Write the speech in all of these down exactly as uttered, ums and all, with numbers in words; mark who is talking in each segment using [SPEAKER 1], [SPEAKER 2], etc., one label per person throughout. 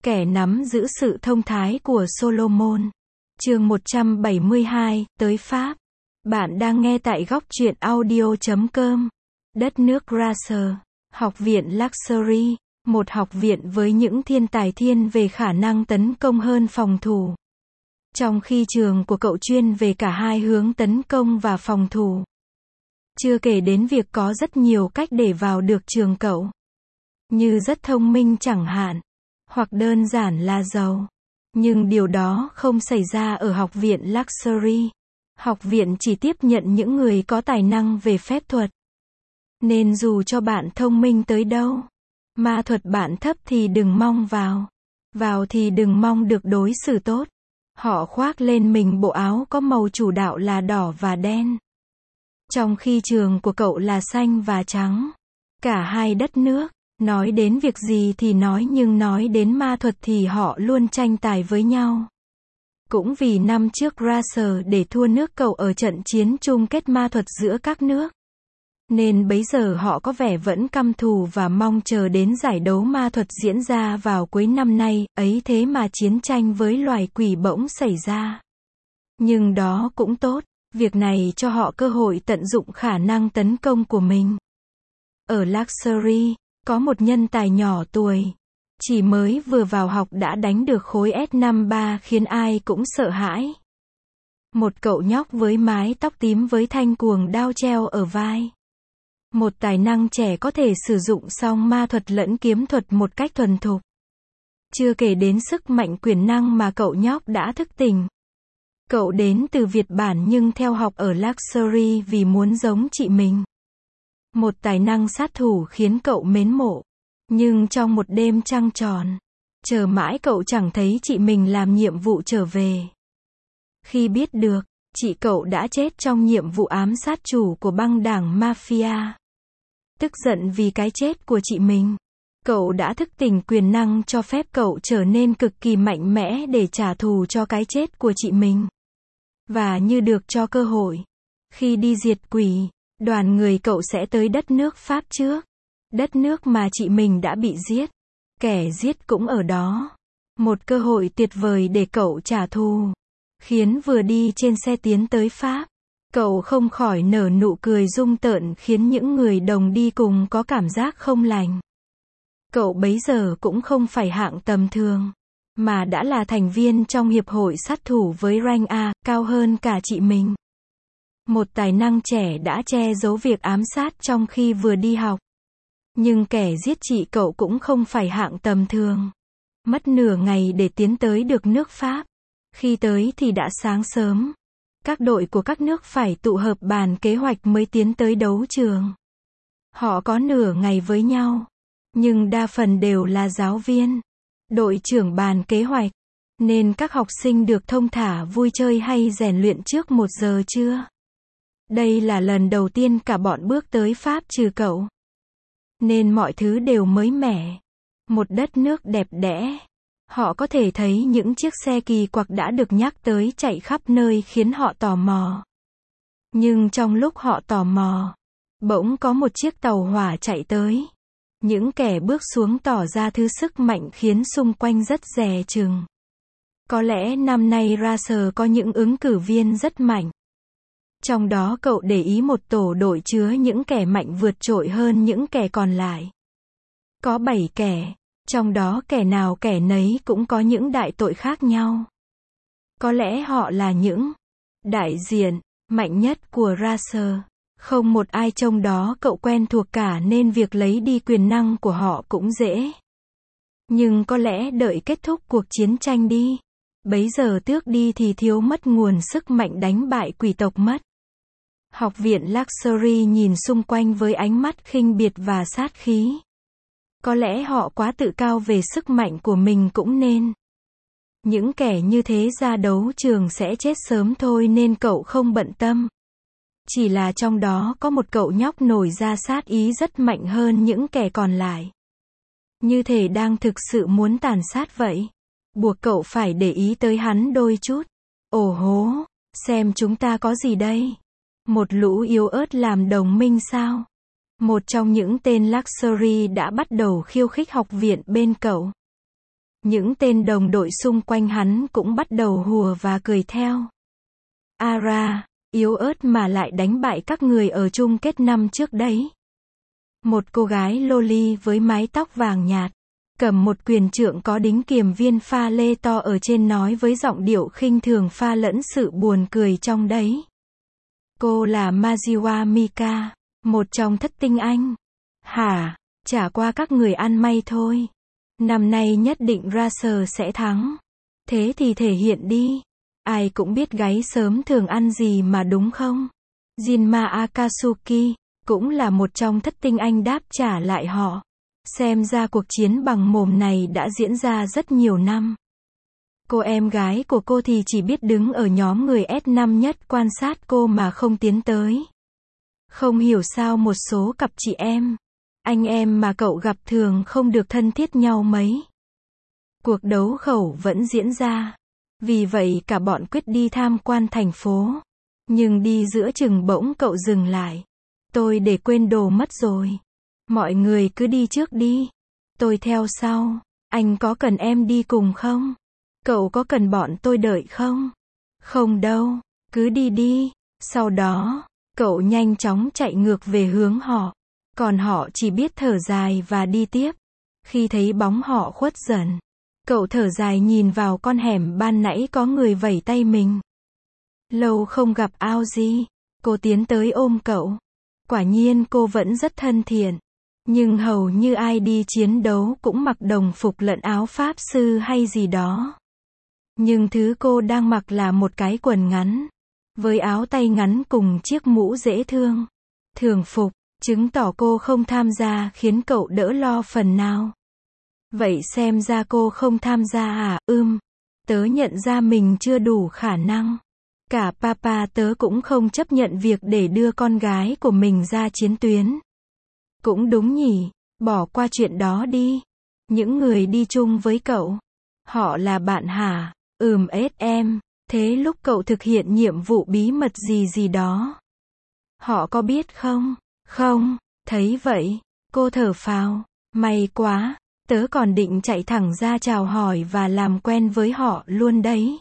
[SPEAKER 1] Kẻ nắm giữ sự thông thái của Solomon. Chương một trăm bảy mươi hai, tới Pháp. Bạn đang nghe tại góc truyện audio chấm com. Đất nước Racer. Học viện Luxury. Một học viện với những thiên tài thiên về khả năng tấn công hơn phòng thủ. Trong khi trường của cậu chuyên về cả hai hướng tấn công và phòng thủ. Chưa kể đến việc có rất nhiều cách để vào được trường cậu. Như rất thông minh chẳng hạn. Hoặc đơn giản là giàu. Nhưng điều đó không xảy ra ở học viện Luxury. Học viện chỉ tiếp nhận những người có tài năng về phép thuật. Nên dù cho bạn thông minh tới đâu, ma thuật bạn thấp thì đừng mong vào. Vào thì đừng mong được đối xử tốt. Họ khoác lên mình bộ áo có màu chủ đạo là đỏ và đen. Trong khi trường của cậu là xanh và trắng. Cả hai đất nước. Nói đến việc gì thì nói nhưng nói đến ma thuật thì họ luôn tranh tài với nhau. Cũng vì năm trước Racer để thua nước cậu ở trận chiến chung kết ma thuật giữa các nước. Nên bấy giờ họ có vẻ vẫn căm thù và mong chờ đến giải đấu ma thuật diễn ra vào cuối năm nay, ấy thế mà chiến tranh với loài quỷ bỗng xảy ra. Nhưng đó cũng tốt, việc này cho họ cơ hội tận dụng khả năng tấn công của mình. Ở Luxury, có một nhân tài nhỏ tuổi, chỉ mới vừa vào học đã đánh được khối S năm ba khiến ai cũng sợ hãi. Một cậu nhóc với mái tóc tím với thanh cuồng đao treo ở vai. Một tài năng trẻ có thể sử dụng song ma thuật lẫn kiếm thuật một cách thuần thục. Chưa kể đến sức mạnh quyền năng mà cậu nhóc đã thức tỉnh. Cậu đến từ Việt Bản nhưng theo học ở Luxury vì muốn giống chị mình. Một tài năng sát thủ khiến cậu mến mộ. Nhưng trong một đêm trăng tròn, chờ mãi cậu chẳng thấy chị mình làm nhiệm vụ trở về. Khi biết được, chị cậu đã chết trong nhiệm vụ ám sát chủ của băng đảng Mafia. Tức giận vì cái chết của chị mình, cậu đã thức tỉnh quyền năng cho phép cậu trở nên cực kỳ mạnh mẽ để trả thù cho cái chết của chị mình. Và như được cho cơ hội, khi đi diệt quỷ, đoàn người cậu sẽ tới đất nước Pháp trước. Đất nước mà chị mình đã bị giết. Kẻ giết cũng ở đó. Một cơ hội tuyệt vời để cậu trả thù. Khiến vừa đi trên xe tiến tới Pháp, cậu không khỏi nở nụ cười rung tợn khiến những người đồng đi cùng có cảm giác không lành. Cậu bấy giờ cũng không phải hạng tầm thường, mà đã là thành viên trong hiệp hội sát thủ với rank A, cao hơn cả chị mình. Một tài năng trẻ đã che giấu việc ám sát trong khi vừa đi học. Nhưng kẻ giết chị cậu cũng không phải hạng tầm thường. Mất nửa ngày để tiến tới được nước Pháp. Khi tới thì đã sáng sớm. Các đội của các nước phải tụ hợp bàn kế hoạch mới tiến tới đấu trường. Họ có nửa ngày với nhau. Nhưng đa phần đều là giáo viên. Đội trưởng bàn kế hoạch. Nên các học sinh được thông thả vui chơi hay rèn luyện trước một giờ trưa. Đây là lần đầu tiên cả bọn bước tới Pháp trừ cậu. Nên mọi thứ đều mới mẻ. Một đất nước đẹp đẽ. Họ có thể thấy những chiếc xe kỳ quặc đã được nhắc tới chạy khắp nơi khiến họ tò mò. Nhưng trong lúc họ tò mò, bỗng có một chiếc tàu hỏa chạy tới. Những kẻ bước xuống tỏ ra thứ sức mạnh khiến xung quanh rất dè chừng. Có lẽ năm nay Racer có những ứng cử viên rất mạnh. Trong đó cậu để ý một tổ đội chứa những kẻ mạnh vượt trội hơn những kẻ còn lại. Có bảy kẻ, trong đó kẻ nào kẻ nấy cũng có những đại tội khác nhau. Có lẽ họ là những đại diện mạnh nhất của Racer. Không một ai trong đó cậu quen thuộc cả nên việc lấy đi quyền năng của họ cũng dễ. Nhưng có lẽ đợi kết thúc cuộc chiến tranh đi. Bấy giờ tước đi thì thiếu mất nguồn sức mạnh đánh bại quỷ tộc mất. Học viện Luxury nhìn xung quanh với ánh mắt khinh biệt và sát khí. Có lẽ họ quá tự cao về sức mạnh của mình cũng nên. Những kẻ như thế ra đấu trường sẽ chết sớm thôi nên cậu không bận tâm. Chỉ là trong đó có một cậu nhóc nổi ra sát ý rất mạnh hơn những kẻ còn lại. Như thể đang thực sự muốn tàn sát vậy. Buộc cậu phải để ý tới hắn đôi chút. Ồ hố, xem chúng ta có gì đây? Một lũ yếu ớt làm đồng minh sao? Một trong những tên Luxury đã bắt đầu khiêu khích học viện bên cậu. Những tên đồng đội xung quanh hắn cũng bắt đầu hùa và cười theo. Ara, yếu ớt mà lại đánh bại các người ở chung kết năm trước đấy. Một cô gái loli với mái tóc vàng nhạt, cầm một quyền trượng có đính kiềm viên pha lê to ở trên nói với giọng điệu khinh thường pha lẫn sự buồn cười trong đấy. Cô là Majiwa Mika, một trong thất tinh anh. Hả, chả qua các người ăn may thôi. Năm nay nhất định Racer sẽ thắng. Thế thì thể hiện đi. Ai cũng biết gáy sớm thường ăn gì mà đúng không? Jinma Akatsuki, cũng là một trong thất tinh anh đáp trả lại họ. Xem ra cuộc chiến bằng mồm này đã diễn ra rất nhiều năm. Cô em gái của cô thì chỉ biết đứng ở nhóm người S năm nhất quan sát cô mà không tiến tới. Không hiểu sao một số cặp chị em, anh em mà cậu gặp thường không được thân thiết nhau mấy. Cuộc đấu khẩu vẫn diễn ra. Vì vậy cả bọn quyết đi tham quan thành phố. Nhưng đi giữa chừng bỗng cậu dừng lại. Tôi để quên đồ mất rồi. Mọi người cứ đi trước đi. Tôi theo sau. Anh có cần em đi cùng không? Cậu có cần bọn tôi đợi không? Không đâu. Cứ đi đi. Sau đó, cậu nhanh chóng chạy ngược về hướng họ. Còn họ chỉ biết thở dài và đi tiếp. Khi thấy bóng họ khuất dần, cậu thở dài nhìn vào con hẻm ban nãy có người vẩy tay mình. Lâu không gặp Aoji. Cô tiến tới ôm cậu. Quả nhiên cô vẫn rất thân thiện. Nhưng hầu như ai đi chiến đấu cũng mặc đồng phục lẫn áo pháp sư hay gì đó. Nhưng thứ cô đang mặc là một cái quần ngắn, với áo tay ngắn cùng chiếc mũ dễ thương. Thường phục, chứng tỏ cô không tham gia khiến cậu đỡ lo phần nào. Vậy xem ra cô không tham gia à? Ưm, tớ nhận ra mình chưa đủ khả năng. Cả papa tớ cũng không chấp nhận việc để đưa con gái của mình ra chiến tuyến. Cũng đúng nhỉ, bỏ qua chuyện đó đi. Những người đi chung với cậu, họ là bạn hả? Ừm ết em, thế lúc cậu thực hiện nhiệm vụ bí mật gì gì đó, họ có biết không? Không, thấy vậy, cô thở phào, may quá, tớ còn định chạy thẳng ra chào hỏi và làm quen với họ luôn đấy.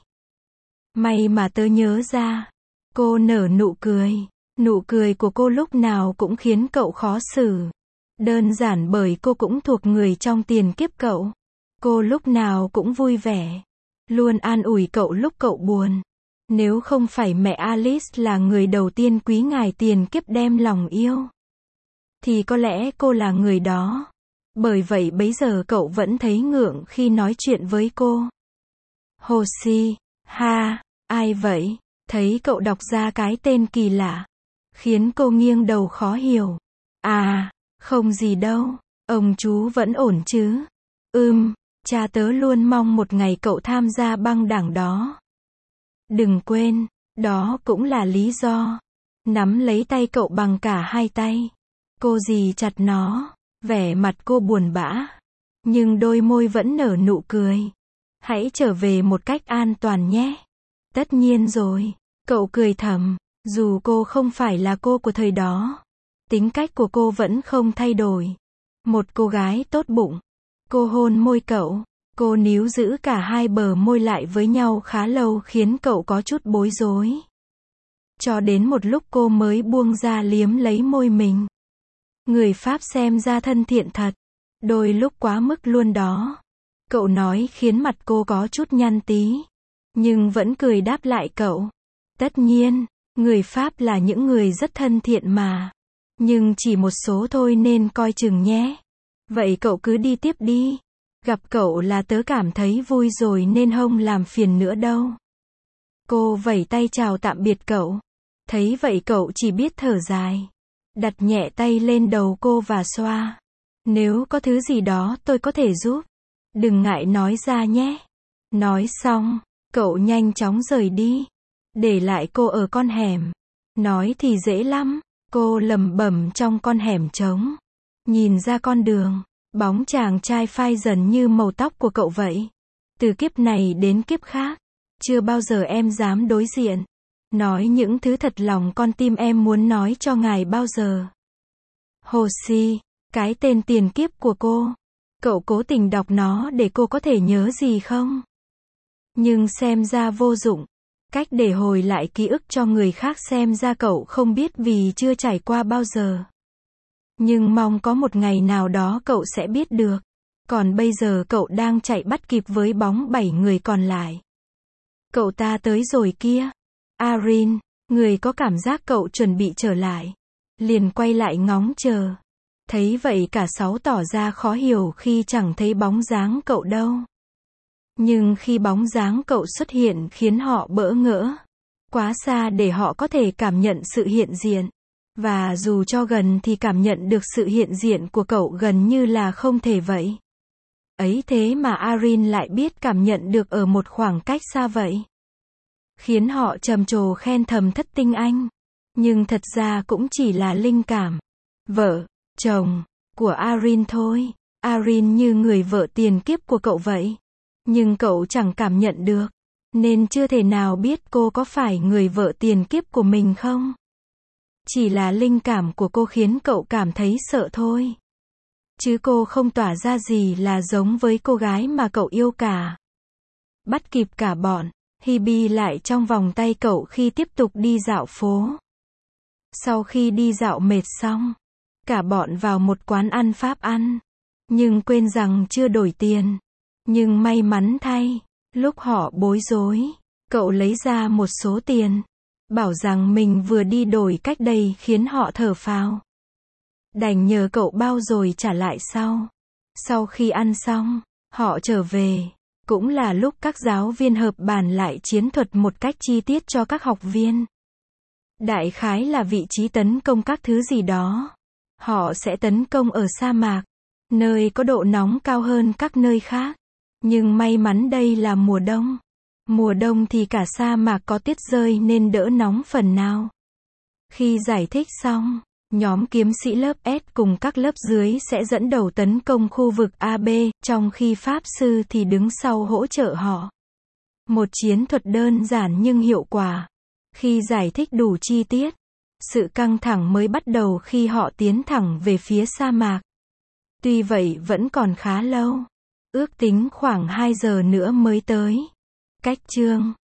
[SPEAKER 1] May mà tớ nhớ ra. Cô nở nụ cười. Nụ cười của cô lúc nào cũng khiến cậu khó xử. Đơn giản bởi cô cũng thuộc người trong tiền kiếp cậu. Cô lúc nào cũng vui vẻ. Luôn an ủi cậu lúc cậu buồn. Nếu không phải mẹ Alice là người đầu tiên quý ngài tiền kiếp đem lòng yêu, thì có lẽ cô là người đó. Bởi vậy bấy giờ cậu vẫn thấy ngượng khi nói chuyện với cô. Hoshi, ha, ai vậy? Thấy cậu đọc ra cái tên kỳ lạ, khiến cô nghiêng đầu khó hiểu. À, không gì đâu, ông chú vẫn ổn chứ? Ừm, cha tớ luôn mong một ngày cậu tham gia băng đảng đó. Đừng quên, đó cũng là lý do. Nắm lấy tay cậu bằng cả hai tay. Cô dì chặt nó, vẻ mặt cô buồn bã. Nhưng đôi môi vẫn nở nụ cười. Hãy trở về một cách an toàn nhé. Tất nhiên rồi, cậu cười thầm, dù cô không phải là cô của thời đó. Tính cách của cô vẫn không thay đổi. Một cô gái tốt bụng. Cô hôn môi cậu. Cô níu giữ cả hai bờ môi lại với nhau khá lâu khiến cậu có chút bối rối. Cho đến một lúc cô mới buông ra liếm lấy môi mình. Người Pháp xem ra thân thiện thật. Đôi lúc quá mức luôn đó. Cậu nói khiến mặt cô có chút nhăn tí. Nhưng vẫn cười đáp lại cậu. Tất nhiên, người Pháp là những người rất thân thiện mà. Nhưng chỉ một số thôi nên coi chừng nhé. Vậy cậu cứ đi tiếp đi. Gặp cậu là tớ cảm thấy vui rồi nên không làm phiền nữa đâu. Cô vẩy tay chào tạm biệt cậu. Thấy vậy cậu chỉ biết thở dài. Đặt nhẹ tay lên đầu cô và xoa. Nếu có thứ gì đó tôi có thể giúp, đừng ngại nói ra nhé. Nói xong, cậu nhanh chóng rời đi. Để lại cô ở con hẻm. Nói thì dễ lắm. Cô lẩm bẩm trong con hẻm trống. Nhìn ra con đường. Bóng chàng trai phai dần như màu tóc của cậu vậy. Từ kiếp này đến kiếp khác, chưa bao giờ em dám đối diện. Nói những thứ thật lòng con tim em muốn nói cho ngài bao giờ. Hoshi, cái tên tiền kiếp của cô. Cậu cố tình đọc nó để cô có thể nhớ gì không? Nhưng xem ra vô dụng. Cách để hồi lại ký ức cho người khác xem ra cậu không biết vì chưa trải qua bao giờ. Nhưng mong có một ngày nào đó cậu sẽ biết được. Còn bây giờ cậu đang chạy bắt kịp với bóng bảy người còn lại. Cậu ta tới rồi kia. Arin, người có cảm giác cậu chuẩn bị trở lại. Liền quay lại ngóng chờ. Thấy vậy cả sáu tỏ ra khó hiểu khi chẳng thấy bóng dáng cậu đâu. Nhưng khi bóng dáng cậu xuất hiện khiến họ bỡ ngỡ. Quá xa để họ có thể cảm nhận sự hiện diện. Và dù cho gần thì cảm nhận được sự hiện diện của cậu gần như là không thể vậy. Ấy thế mà Arin lại biết cảm nhận được ở một khoảng cách xa vậy. Khiến họ trầm trồ khen thầm thất tinh anh. Nhưng thật ra cũng chỉ là linh cảm. Vợ, chồng, của Arin thôi. Arin như người vợ tiền kiếp của cậu vậy. Nhưng cậu chẳng cảm nhận được. Nên chưa thể nào biết cô có phải người vợ tiền kiếp của mình không. Chỉ là linh cảm của cô khiến cậu cảm thấy sợ thôi. Chứ cô không tỏa ra gì là giống với cô gái mà cậu yêu cả. Bắt kịp cả bọn, Hebe lại trong vòng tay cậu khi tiếp tục đi dạo phố. Sau khi đi dạo mệt xong, cả bọn vào một quán ăn Pháp ăn. Nhưng quên rằng chưa đổi tiền. Nhưng may mắn thay, lúc họ bối rối, cậu lấy ra một số tiền. Bảo rằng mình vừa đi đổi cách đây khiến họ thở phào. Đành nhờ cậu bao rồi trả lại sau. Sau khi ăn xong, họ trở về. Cũng là lúc các giáo viên hợp bàn lại chiến thuật một cách chi tiết cho các học viên. Đại khái là vị trí tấn công các thứ gì đó. Họ sẽ tấn công ở sa mạc, nơi có độ nóng cao hơn các nơi khác. Nhưng may mắn đây là mùa đông. Mùa đông thì cả sa mạc có tuyết rơi nên đỡ nóng phần nào. Khi giải thích xong, nhóm kiếm sĩ lớp S cùng các lớp dưới sẽ dẫn đầu tấn công khu vực A B, trong khi Pháp sư thì đứng sau hỗ trợ họ. Một chiến thuật đơn giản nhưng hiệu quả. Khi giải thích đủ chi tiết, sự căng thẳng mới bắt đầu khi họ tiến thẳng về phía sa mạc. Tuy vậy vẫn còn khá lâu. Ước tính khoảng hai giờ nữa mới tới. Cách chương